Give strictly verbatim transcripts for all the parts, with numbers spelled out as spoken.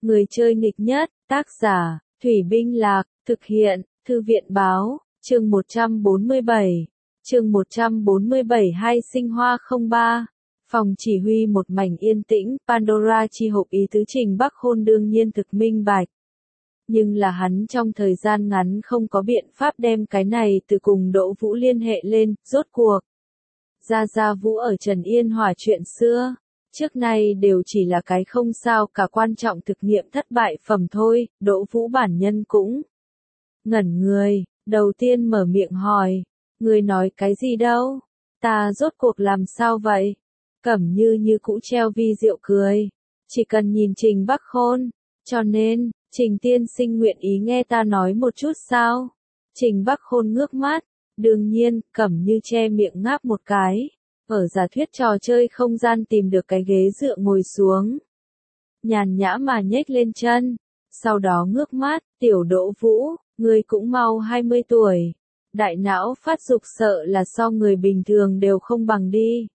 Người chơi nghịch nhất, tác giả, Thủy Binh Lạc, thực hiện, Thư viện Báo, chương một trăm bốn mươi bảy. Chương một trăm bốn mươi bảy Hai sinh hoa không ba. Phòng chỉ huy một mảnh yên tĩnh, Pandora chi hộp ý tứ Trình Bắc Khôn đương nhiên thực minh bạch. Nhưng là hắn trong thời gian ngắn không có biện pháp đem cái này từ cùng Đỗ Vũ liên hệ lên, rốt cuộc. Gia Gia Vũ ở Trần Yên Hỏa chuyện xưa, trước nay đều chỉ là cái không sao cả quan trọng thực nghiệm thất bại phẩm thôi, Đỗ Vũ bản nhân cũng ngẩn người, đầu tiên mở miệng hỏi, người nói cái gì đâu, ta rốt cuộc làm sao vậy? Cẩm Như như cũ treo vi diệu cười, chỉ cần nhìn Trình Bắc Khôn, cho nên, Trình tiên sinh nguyện ý nghe ta nói một chút sao? Trình Bắc Khôn ngước mắt, đương nhiên, Cẩm Như che miệng ngáp một cái, ở giả thuyết trò chơi không gian tìm được cái ghế dựa ngồi xuống. Nhàn nhã mà nhếch lên chân, sau đó ngước mắt, tiểu Đỗ Vũ, người cũng mau hai mươi tuổi, đại não phát dục sợ là so người bình thường đều không bằng đi.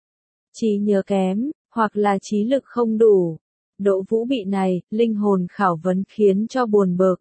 Trí nhớ kém, hoặc là trí lực không đủ. Đỗ Vũ bị này, linh hồn khảo vấn khiến cho buồn bực.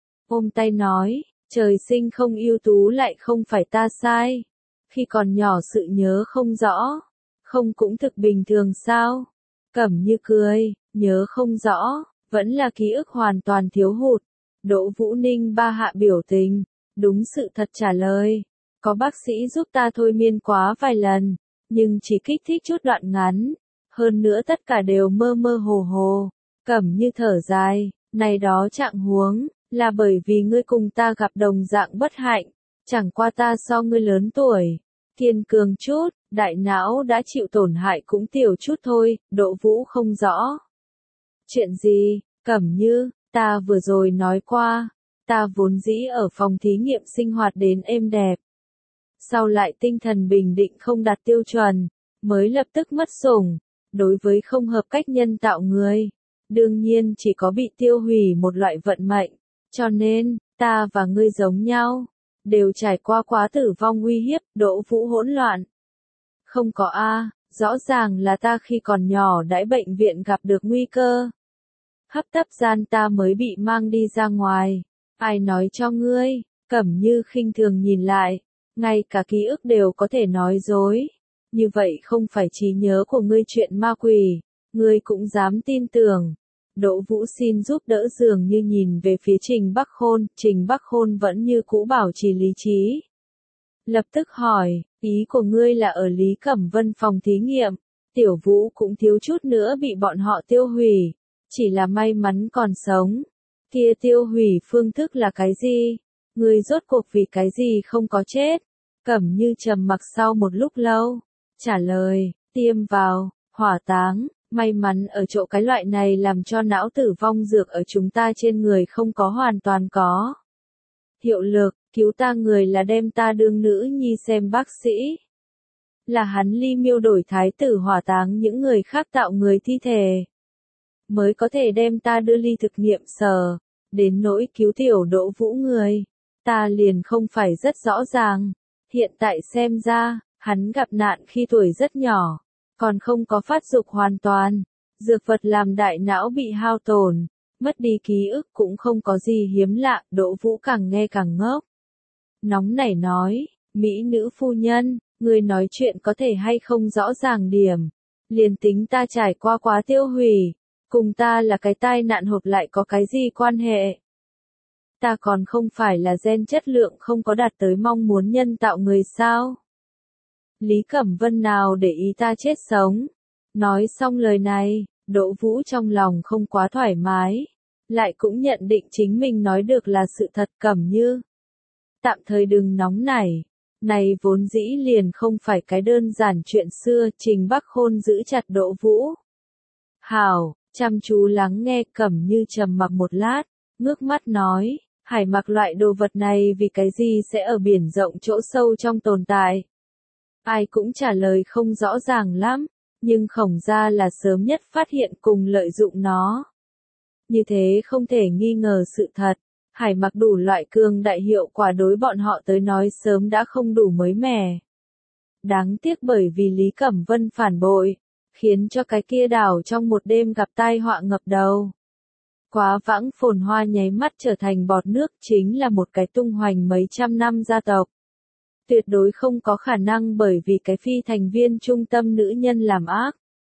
Ôm tay nói, trời sinh không ưu tú lại không phải ta sai. Khi còn nhỏ sự nhớ không rõ, không cũng thực bình thường sao? Cẩm Như cười, nhớ không rõ, vẫn là ký ức hoàn toàn thiếu hụt. Đỗ Vũ ninh ba hạ biểu tình, đúng sự thật trả lời. Có bác sĩ giúp ta thôi miên quá vài lần, nhưng chỉ kích thích chút đoạn ngắn. Hơn nữa tất cả đều mơ mơ hồ hồ. Cẩm Như thở dài, này đó trạng huống, là bởi vì ngươi cùng ta gặp đồng dạng bất hạnh. Chẳng qua ta so ngươi lớn tuổi, kiên cường chút, đại não đã chịu tổn hại cũng tiểu chút thôi, Đỗ Vũ không rõ. Chuyện gì, Cẩm Như, ta vừa rồi nói qua, ta vốn dĩ ở phòng thí nghiệm sinh hoạt đến êm đẹp. Sau lại tinh thần bình định không đạt tiêu chuẩn, mới lập tức mất sủng, đối với không hợp cách nhân tạo người. Đương nhiên chỉ có bị tiêu hủy một loại vận mệnh, cho nên, ta và ngươi giống nhau. Đều trải qua quá tử vong uy hiếp, Đỗ Vũ hỗn loạn. Không có a, rõ ràng là ta khi còn nhỏ đãi bệnh viện gặp được nguy cơ. Hấp tấp gian ta mới bị mang đi ra ngoài. Ai nói cho ngươi? Cẩm Như khinh thường nhìn lại, ngay cả ký ức đều có thể nói dối. Như vậy không phải trí nhớ của ngươi chuyện ma quỷ, ngươi cũng dám tin tưởng. Đỗ Vũ xin giúp đỡ dường như nhìn về phía Trình Bắc Khôn, Trình Bắc Khôn vẫn như cũ bảo trì lý trí. Lập tức hỏi, ý của ngươi là ở Lý Cẩm Vân phòng thí nghiệm, Tiểu Vũ cũng thiếu chút nữa bị bọn họ tiêu hủy, chỉ là may mắn còn sống. Kia tiêu hủy phương thức là cái gì? Ngươi rốt cuộc vì cái gì không có chết? Cẩm Như trầm mặc sau một lúc lâu, trả lời, tiêm vào, hỏa táng. May mắn ở chỗ cái loại này làm cho não tử vong dược ở chúng ta trên người không có hoàn toàn có hiệu lực, cứu ta người là đem ta đương nữ nhi xem bác sĩ. Là hắn ly miêu đổi thái tử hỏa táng những người khác tạo người thi thể. Mới có thể đem ta đưa ly thực nghiệm sở, đến nỗi cứu tiểu Đỗ Vũ người. Ta liền không phải rất rõ ràng, hiện tại xem ra, hắn gặp nạn khi tuổi rất nhỏ. Còn không có phát dục hoàn toàn, dược vật làm đại não bị hao tổn, mất đi ký ức cũng không có gì hiếm lạ, Đỗ Vũ càng nghe càng ngốc. Nóng nảy nói, mỹ nữ phu nhân, người nói chuyện có thể hay không rõ ràng điểm, liền tính ta trải qua quá tiêu hủy, cùng ta là cái tai nạn hộp lại có cái gì quan hệ. Ta còn không phải là gen chất lượng không có đạt tới mong muốn nhân tạo người sao. Lý Cẩm Vân nào để ý ta chết sống. Nói xong lời này, Đỗ Vũ trong lòng không quá thoải mái. Lại cũng nhận định chính mình nói được là sự thật. Cẩm Như. Tạm thời đừng nóng nảy. Này vốn dĩ liền không phải cái đơn giản chuyện xưa. Trình Bắc Khôn giữ chặt Đỗ Vũ. Hảo, chăm chú lắng nghe. Cẩm Như trầm mặc một lát, ngước mắt nói, hải mặc loại đồ vật này vì cái gì sẽ ở biển rộng chỗ sâu trong tồn tại. Ai cũng trả lời không rõ ràng lắm, nhưng Khổng gia là sớm nhất phát hiện cùng lợi dụng nó. Như thế không thể nghi ngờ sự thật, hải mặc đủ loại cường đại hiệu quả đối bọn họ tới nói sớm đã không đủ mới mẻ. Đáng tiếc bởi vì Lý Cẩm Vân phản bội, khiến cho cái kia đảo trong một đêm gặp tai họa ngập đầu. quá vãng phồn hoa nháy mắt trở thành bọt nước, chính là một cái tung hoành mấy trăm năm gia tộc. Tuyệt đối không có khả năng bởi vì cái phi thành viên trung tâm nữ nhân làm ác.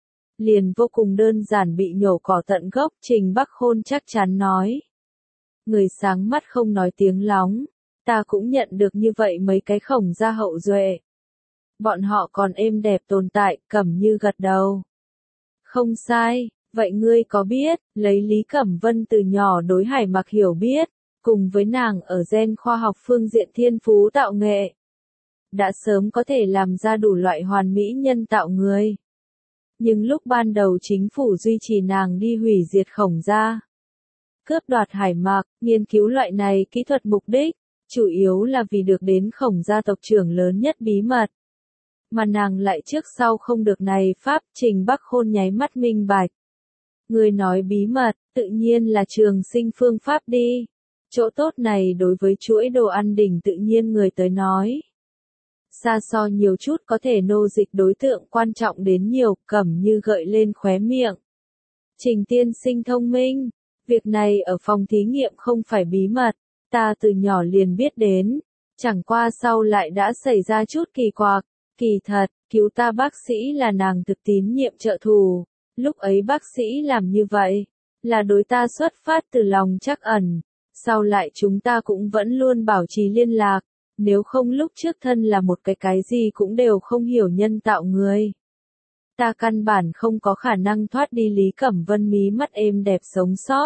Liền vô cùng đơn giản bị nhổ cỏ tận gốc, Trình Bắc Khôn chắc chắn nói. Người sáng mắt không nói tiếng lóng, ta cũng nhận được như vậy mấy cái Khổng gia hậu duệ. Bọn họ còn êm đẹp tồn tại, Cẩm Như gật đầu. Không sai, vậy ngươi có biết, lấy Lý Cẩm Vân từ nhỏ đối Hải Mặc hiểu biết, cùng với nàng ở gen khoa học phương diện thiên phú tạo nghệ. Đã sớm có thể làm ra đủ loại hoàn mỹ nhân tạo người. Nhưng lúc ban đầu chính phủ duy trì nàng đi hủy diệt Khổng gia. Cướp đoạt Hải Mặc, nghiên cứu loại này kỹ thuật mục đích, chủ yếu là vì được đến Khổng gia tộc trưởng lớn nhất bí mật. Mà nàng lại trước sau không được này pháp, Trình Bắc Khôn nháy mắt minh bạch. Người nói bí mật, tự nhiên là trường sinh phương pháp đi. Chỗ tốt này đối với chuỗi đồ ăn đỉnh tự nhiên người tới nói. Xa so nhiều chút có thể nô dịch đối tượng quan trọng đến nhiều, Cẩm Như gợi lên khóe miệng. Trình tiên sinh thông minh, việc này ở phòng thí nghiệm không phải bí mật, ta từ nhỏ liền biết đến, chẳng qua sau lại đã xảy ra chút kỳ quặc, kỳ thật, cứu ta bác sĩ là nàng thực tín nhiệm trợ thủ, lúc ấy bác sĩ làm như vậy, là đối ta xuất phát từ lòng trắc ẩn, sau lại chúng ta cũng vẫn luôn bảo trì liên lạc. Nếu không lúc trước thân là một cái cái gì cũng đều không hiểu nhân tạo người. Ta căn bản không có khả năng thoát đi Lý Cẩm Vân mí mắt êm đẹp sống sót.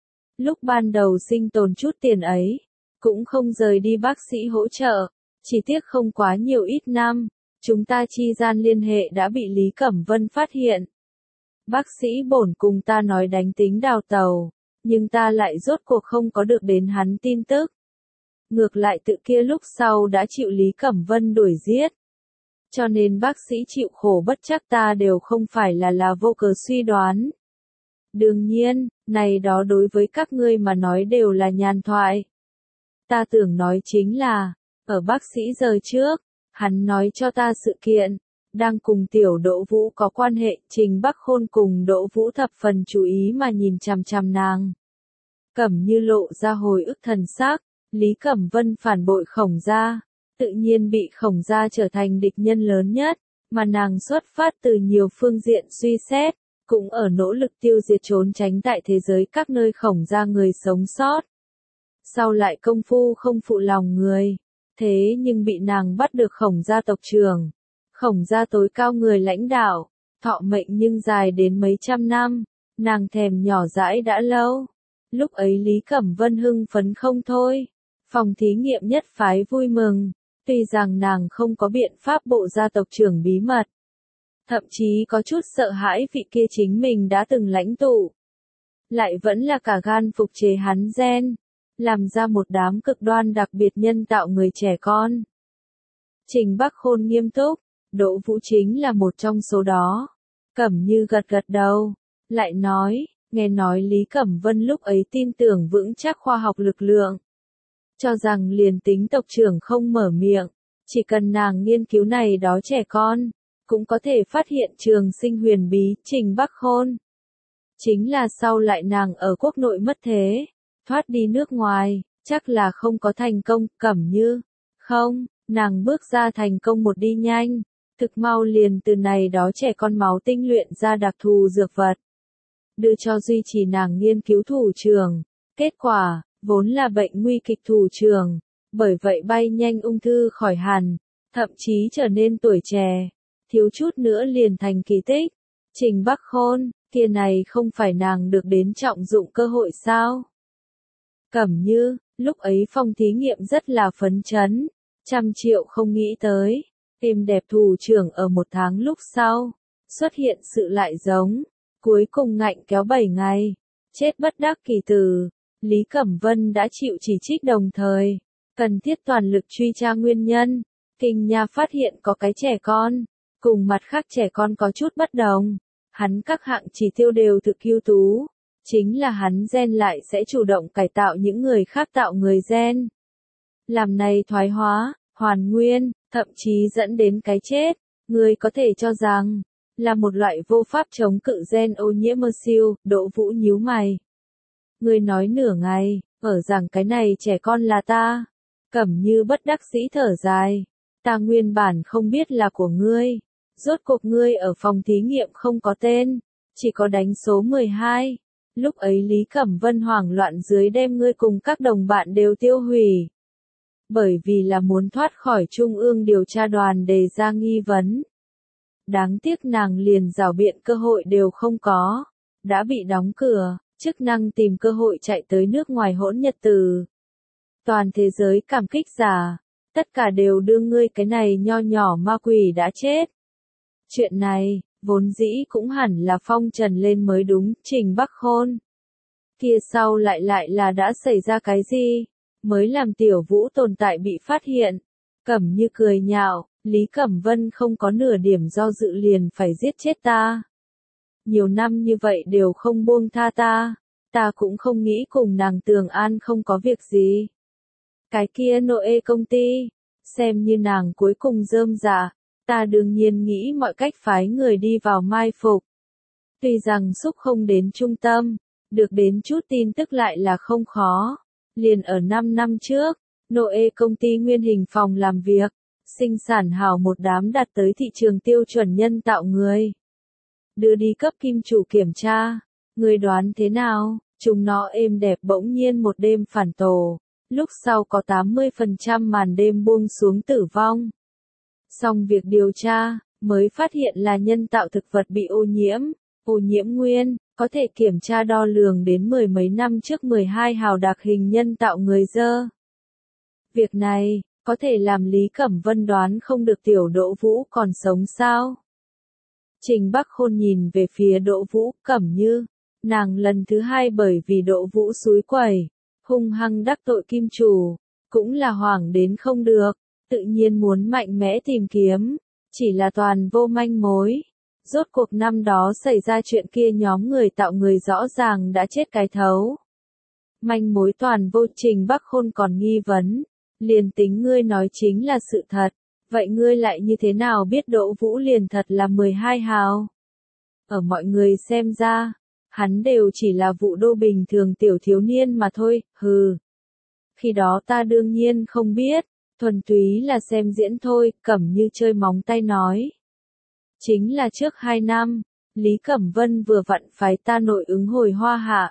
Lúc ban đầu sinh tồn chút tiền ấy, cũng không rời đi bác sĩ hỗ trợ, chỉ tiếc không quá nhiều ít năm, chúng ta chi gian liên hệ đã bị Lý Cẩm Vân phát hiện. Bác sĩ bổn cùng ta nói đánh tính đào tàu, nhưng ta lại rốt cuộc không có được đến hắn tin tức. Ngược lại tự kia lúc sau đã chịu Lý Cẩm Vân đuổi giết. Cho nên bác sĩ chịu khổ bất chắc ta đều không phải là là vô cớ suy đoán. Đương nhiên, này đó đối với các ngươi mà nói đều là nhàn thoại. Ta tưởng nói chính là, ở bác sĩ giờ trước, hắn nói cho ta sự kiện, đang cùng tiểu Đỗ Vũ có quan hệ, Trình Bắc Khôn cùng Đỗ Vũ thập phần chú ý mà nhìn chằm chằm nàng. Cẩm Như lộ ra hồi ức thần sắc. Lý Cẩm Vân phản bội Khổng gia, tự nhiên bị Khổng gia trở thành địch nhân lớn nhất, mà nàng xuất phát từ nhiều phương diện suy xét, cũng ở nỗ lực tiêu diệt trốn tránh tại thế giới các nơi Khổng gia người sống sót. Sau lại công phu không phụ lòng người, thế nhưng bị nàng bắt được Khổng gia tộc trưởng. Khổng gia tối cao người lãnh đạo, thọ mệnh nhưng dài đến mấy trăm năm, nàng thèm nhỏ dãi đã lâu. Lúc ấy Lý Cẩm Vân hưng phấn không thôi. Phòng thí nghiệm nhất phái vui mừng, tuy rằng nàng không có biện pháp bộ gia tộc trưởng bí mật. Thậm chí có chút sợ hãi vị kia chính mình đã từng lãnh tụ. Lại vẫn là cả gan phục chế hắn gen, làm ra một đám cực đoan đặc biệt nhân tạo người trẻ con. Trình Bắc Khôn nghiêm túc, Đỗ Vũ chính là một trong số đó. Cẩm Như gật gật đầu, lại nói, nghe nói Lý Cẩm Vân lúc ấy tin tưởng vững chắc khoa học lực lượng. Cho rằng liền tính tộc trưởng không mở miệng, chỉ cần nàng nghiên cứu này đó trẻ con, cũng có thể phát hiện trường sinh huyền bí, Trình Bắc Khôn. Chính là sau lại nàng ở quốc nội mất thế, thoát đi nước ngoài, chắc là không có thành công, Cẩm Như. Không, nàng bước ra thành công một đi nhanh, thực mau liền từ này đó trẻ con máu tinh luyện ra đặc thù dược vật. Đưa cho duy trì nàng nghiên cứu thủ trưởng, kết quả, vốn là bệnh nguy kịch thủ trưởng, bởi vậy bay nhanh ung thư khỏi hẳn, thậm chí trở nên tuổi trẻ, thiếu chút nữa liền thành kỳ tích. Trình Bắc Khôn, kia này không phải nàng được đến trọng dụng cơ hội sao? Cẩm Như, lúc ấy phòng thí nghiệm rất là phấn chấn, trăm triệu không nghĩ tới, êm đẹp thủ trưởng ở một tháng lúc sau, xuất hiện sự lại giống, cuối cùng ngạnh kéo bảy ngày, chết bất đắc kỳ tử. Lý Cẩm Vân đã chịu chỉ trích đồng thời, cần thiết toàn lực truy tra nguyên nhân. Kinh Nha phát hiện có cái trẻ con, cùng mặt khác trẻ con có chút bất đồng. Hắn các hạng chỉ tiêu đều thực ưu tú, chính là hắn gen lại sẽ chủ động cải tạo những người khác tạo người gen. Làm này thoái hóa, hoàn nguyên, thậm chí dẫn đến cái chết. Người có thể cho rằng, là một loại vô pháp chống cự gen ô nhiễm siêu, Đỗ Vũ nhíu mày. Ngươi nói nửa ngày, ở rằng cái này trẻ con là ta. Cẩm Như bất đắc dĩ thở dài. Ta nguyên bản không biết là của ngươi. Rốt cuộc ngươi ở phòng thí nghiệm không có tên, chỉ có đánh số mười hai. Lúc ấy Lý Cẩm Vân hoảng loạn dưới đem ngươi cùng các đồng bạn đều tiêu hủy. Bởi vì là muốn thoát khỏi Trung ương điều tra đoàn đề ra nghi vấn. Đáng tiếc nàng liền rảo biện cơ hội đều không có. Đã bị đóng cửa, chức năng tìm cơ hội chạy tới nước ngoài hỗn nhật từ. Toàn thế giới cảm kích giả, tất cả đều đưa ngươi cái này nho nhỏ ma quỷ đã chết. Chuyện này, vốn dĩ cũng hẳn là phong trần lên mới đúng, Trình Bắc Khôn. Kia sau lại lại là đã xảy ra cái gì, mới làm Tiểu Vũ tồn tại bị phát hiện. Cẩm Như cười nhạo, Lý Cẩm Vân không có nửa điểm do dự liền phải giết chết ta. Nhiều năm như vậy đều không buông tha ta, ta cũng không nghĩ cùng nàng Tường An không có việc gì. Cái kia Noe công ty, xem như nàng cuối cùng rơm rạ, ta đương nhiên nghĩ mọi cách phái người đi vào mai phục. Tuy rằng xúc không đến trung tâm, được đến chút tin tức lại là không khó. Liền ở năm năm trước, Noe công ty nguyên hình phòng làm việc, sinh sản hảo một đám đạt tới thị trường tiêu chuẩn nhân tạo người. Đưa đi cấp kim chủ kiểm tra, người đoán thế nào, chúng nó êm đẹp bỗng nhiên một đêm phản tổ, lúc sau có tám mươi phần trăm màn đêm buông xuống tử vong. Xong việc điều tra, mới phát hiện là nhân tạo thực vật bị ô nhiễm, ô nhiễm nguyên, có thể kiểm tra đo lường đến mười mấy năm trước mười hai hào đặc hình nhân tạo người dơ. Việc này, có thể làm Lý Cẩm Vân đoán không được Tiểu Đỗ Vũ còn sống sao? Trình Bắc Khôn nhìn về phía Đỗ Vũ, Cẩm Như, nàng lần thứ hai bởi vì Đỗ Vũ xúi quẩy, hung hăng đắc tội kim chủ, cũng là hoảng đến không được, tự nhiên muốn mạnh mẽ tìm kiếm, chỉ là toàn vô manh mối. Rốt cuộc năm đó xảy ra chuyện kia nhóm người tạo người rõ ràng đã chết cái thấu. Manh mối toàn vô, Trình Bắc Khôn còn nghi vấn, liền tính ngươi nói chính là sự thật, vậy ngươi lại như thế nào biết Đỗ Vũ liền thật là mười hai hào? Ở mọi người xem ra, hắn đều chỉ là vụ đô bình thường tiểu thiếu niên mà thôi, hừ. Khi đó ta đương nhiên không biết, thuần túy là xem diễn thôi, Cẩm Như chơi móng tay nói. Chính là trước hai năm, Lý Cẩm Vân vừa vặn phái ta nội ứng hồi Hoa Hạ.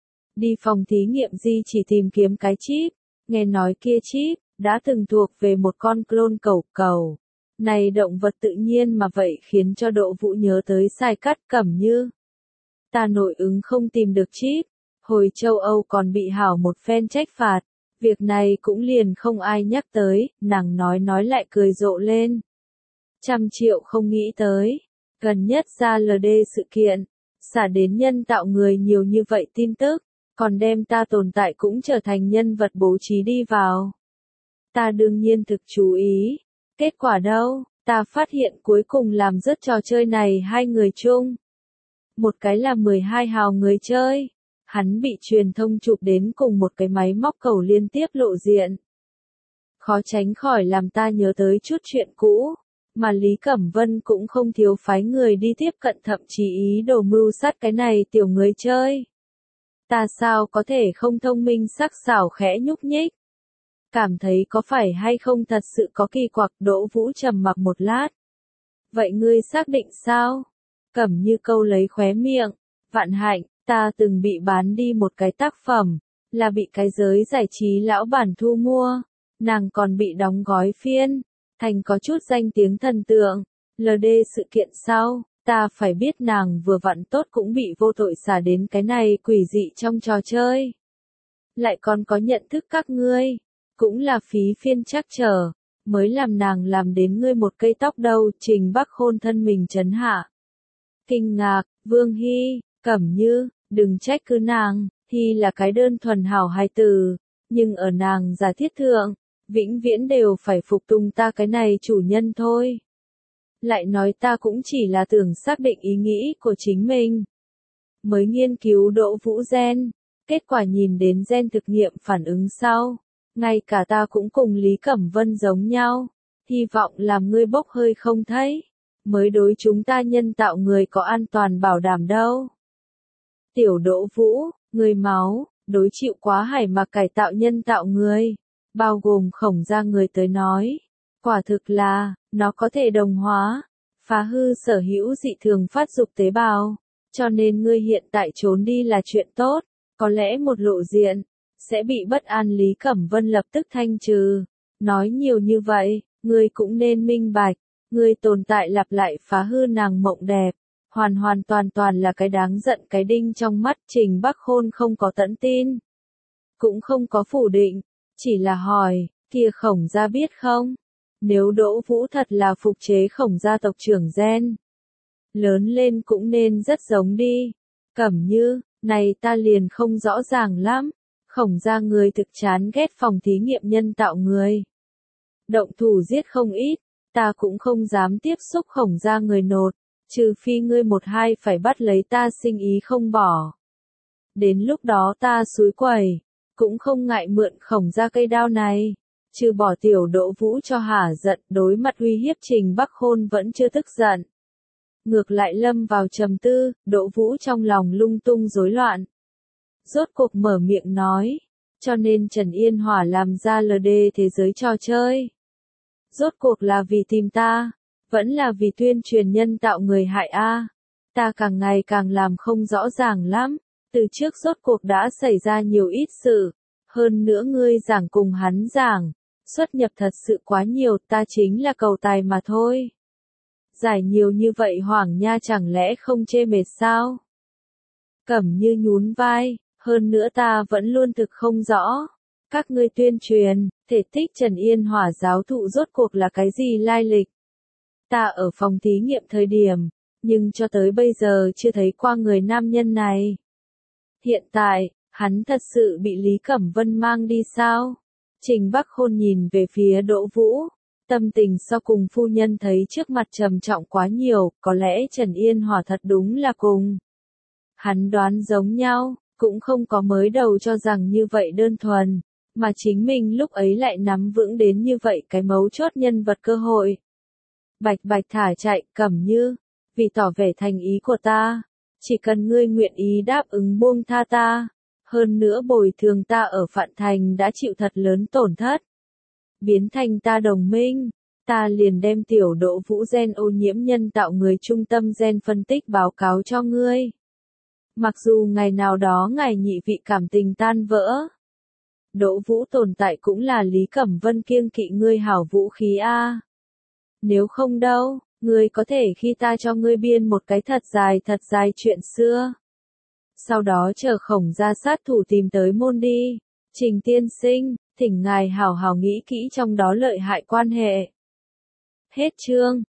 Đi phòng thí nghiệm di chỉ tìm kiếm cái chip, nghe nói kia chip, đã từng thuộc về một con clone cẩu cẩu. Này động vật tự nhiên mà vậy khiến cho Đỗ Vũ nhớ tới sai cắt Cẩm Như. Ta nội ứng không tìm được chip, hồi châu Âu còn bị hảo một phen trách phạt, việc này cũng liền không ai nhắc tới, nàng nói nói lại cười rộ lên. Trăm triệu không nghĩ tới, gần nhất ra lờ đê sự kiện, xả đến nhân tạo người nhiều như vậy tin tức, còn đem ta tồn tại cũng trở thành nhân vật bố trí đi vào. Ta đương nhiên thực chú ý, kết quả đâu, ta phát hiện cuối cùng làm rớt trò chơi này hai người chung. Một cái là mười hai hào người chơi, hắn bị truyền thông chụp đến cùng một cái máy móc cầu liên tiếp lộ diện. Khó tránh khỏi làm ta nhớ tới chút chuyện cũ, mà Lý Cẩm Vân cũng không thiếu phái người đi tiếp cận thậm chí ý đồ mưu sát cái này tiểu người chơi. Ta sao có thể không thông minh sắc sảo khẽ nhúc nhích. Cảm thấy có phải hay không thật sự có kỳ quặc. Đỗ Vũ trầm mặc một lát. Vậy ngươi xác định sao? Cẩm Như câu lấy khóe miệng. Vạn hạnh, ta từng bị bán đi một cái tác phẩm, là bị cái giới giải trí lão bản thu mua. Nàng còn bị đóng gói phiên, thành có chút danh tiếng thần tượng. lờ đê sự kiện sau, ta phải biết nàng vừa vặn tốt cũng bị vô tội xả đến cái này quỷ dị trong trò chơi. Lại còn có nhận thức các ngươi, cũng là phí phiên trắc trở, mới làm nàng làm đến ngươi một cây tóc đâu. Trình Bắc Khôn thân mình chấn hạ. Kinh ngạc, Vương Hy, Cẩm Như, đừng trách cứ nàng, Hy là cái đơn thuần hảo hài từ, nhưng ở nàng giả thiết thượng, vĩnh viễn đều phải phục tùng ta cái này chủ nhân thôi. Lại nói ta cũng chỉ là tưởng xác định ý nghĩ của chính mình. Mới nghiên cứu Đỗ Vũ gen, kết quả nhìn đến gen thực nghiệm phản ứng sau. Ngay cả ta cũng cùng Lý Cẩm Vân giống nhau, hy vọng làm ngươi bốc hơi không thấy, mới đối chúng ta nhân tạo người có an toàn bảo đảm đâu. Tiểu Đỗ Vũ, ngươi máu, đối chịu quá hải mà cải tạo nhân tạo người, bao gồm Khổng gia người tới nói. Quả thực là, nó có thể đồng hóa, phá hư sở hữu dị thường phát dục tế bào. Cho nên ngươi hiện tại trốn đi là chuyện tốt, có lẽ một lộ diện, sẽ bị bất an Lý Cẩm Vân lập tức thanh trừ. Nói nhiều như vậy, ngươi cũng nên minh bạch, ngươi tồn tại lặp lại phá hư nàng mộng đẹp, hoàn hoàn toàn toàn là cái đáng giận cái đinh trong mắt. Trình Bắc Khôn không có tận tin, cũng không có phủ định, chỉ là hỏi, kia Khổng gia biết không? Nếu Đỗ Vũ thật là phục chế Khổng gia tộc trưởng gen, lớn lên cũng nên rất giống đi. Cẩm Như, này ta liền không rõ ràng lắm. Khổng gia người thực chán ghét phòng thí nghiệm nhân tạo người. Động thủ giết không ít, ta cũng không dám tiếp xúc Khổng gia người nột, trừ phi ngươi một hai phải bắt lấy ta sinh ý không bỏ. Đến lúc đó ta xúi quẩy, cũng không ngại mượn Khổng gia cây đao này. Trừ bỏ tiểu Đỗ Vũ cho hả giận, đối mặt uy hiếp Trình Bắc Khôn vẫn chưa tức giận. Ngược lại lâm vào trầm tư, Đỗ Vũ trong lòng lung tung rối loạn. Rốt cuộc mở miệng nói, cho nên Trần Yên Hỏa làm ra lờ đê thế giới trò chơi. Rốt cuộc là vì tìm ta, vẫn là vì tuyên truyền nhân tạo người hại a. Ta càng ngày càng làm không rõ ràng lắm, từ trước rốt cuộc đã xảy ra nhiều ít sự, hơn nữa ngươi giảng cùng hắn giảng, xuất nhập thật sự quá nhiều, ta chính là cầu tài mà thôi. Giải nhiều như vậy Hoàng Nha chẳng lẽ không chê mệt sao? Cẩm Như nhún vai, hơn nữa ta vẫn luôn thực không rõ. Các ngươi tuyên truyền, thể tích Trần Yên Hỏa giáo thụ rốt cuộc là cái gì lai lịch? Ta ở phòng thí nghiệm thời điểm, nhưng cho tới bây giờ chưa thấy qua người nam nhân này. Hiện tại, hắn thật sự bị Lý Cẩm Vân mang đi sao? Trình Bắc Khôn nhìn về phía Đỗ Vũ. Tâm tình so cùng phu nhân thấy trước mặt trầm trọng quá nhiều, có lẽ Trần Yên Hỏa thật đúng là cùng. Hắn đoán giống nhau, cũng không có mới đầu cho rằng như vậy đơn thuần, mà chính mình lúc ấy lại nắm vững đến như vậy cái mấu chốt nhân vật cơ hội. Bạch bạch thả chạy, Cẩm Như, vì tỏ vẻ thành ý của ta, chỉ cần ngươi nguyện ý đáp ứng buông tha ta, hơn nữa bồi thường ta ở Phạn Thành đã chịu thật lớn tổn thất. Biến thành ta đồng minh, ta liền đem tiểu Đỗ Vũ gen ô nhiễm nhân tạo người trung tâm gen phân tích báo cáo cho ngươi. Mặc dù ngày nào đó ngài nhị vị cảm tình tan vỡ, Đỗ Vũ tồn tại cũng là Lý Cẩm Vân kiêng kỵ ngươi hảo vũ khí a. Nếu không đâu, ngươi có thể khi ta cho ngươi biên một cái thật dài thật dài chuyện xưa. Sau đó chờ Khổng gia sát thủ tìm tới môn đi. Trình tiên sinh, thỉnh ngài hảo hảo nghĩ kỹ trong đó lợi hại quan hệ. Hết chương.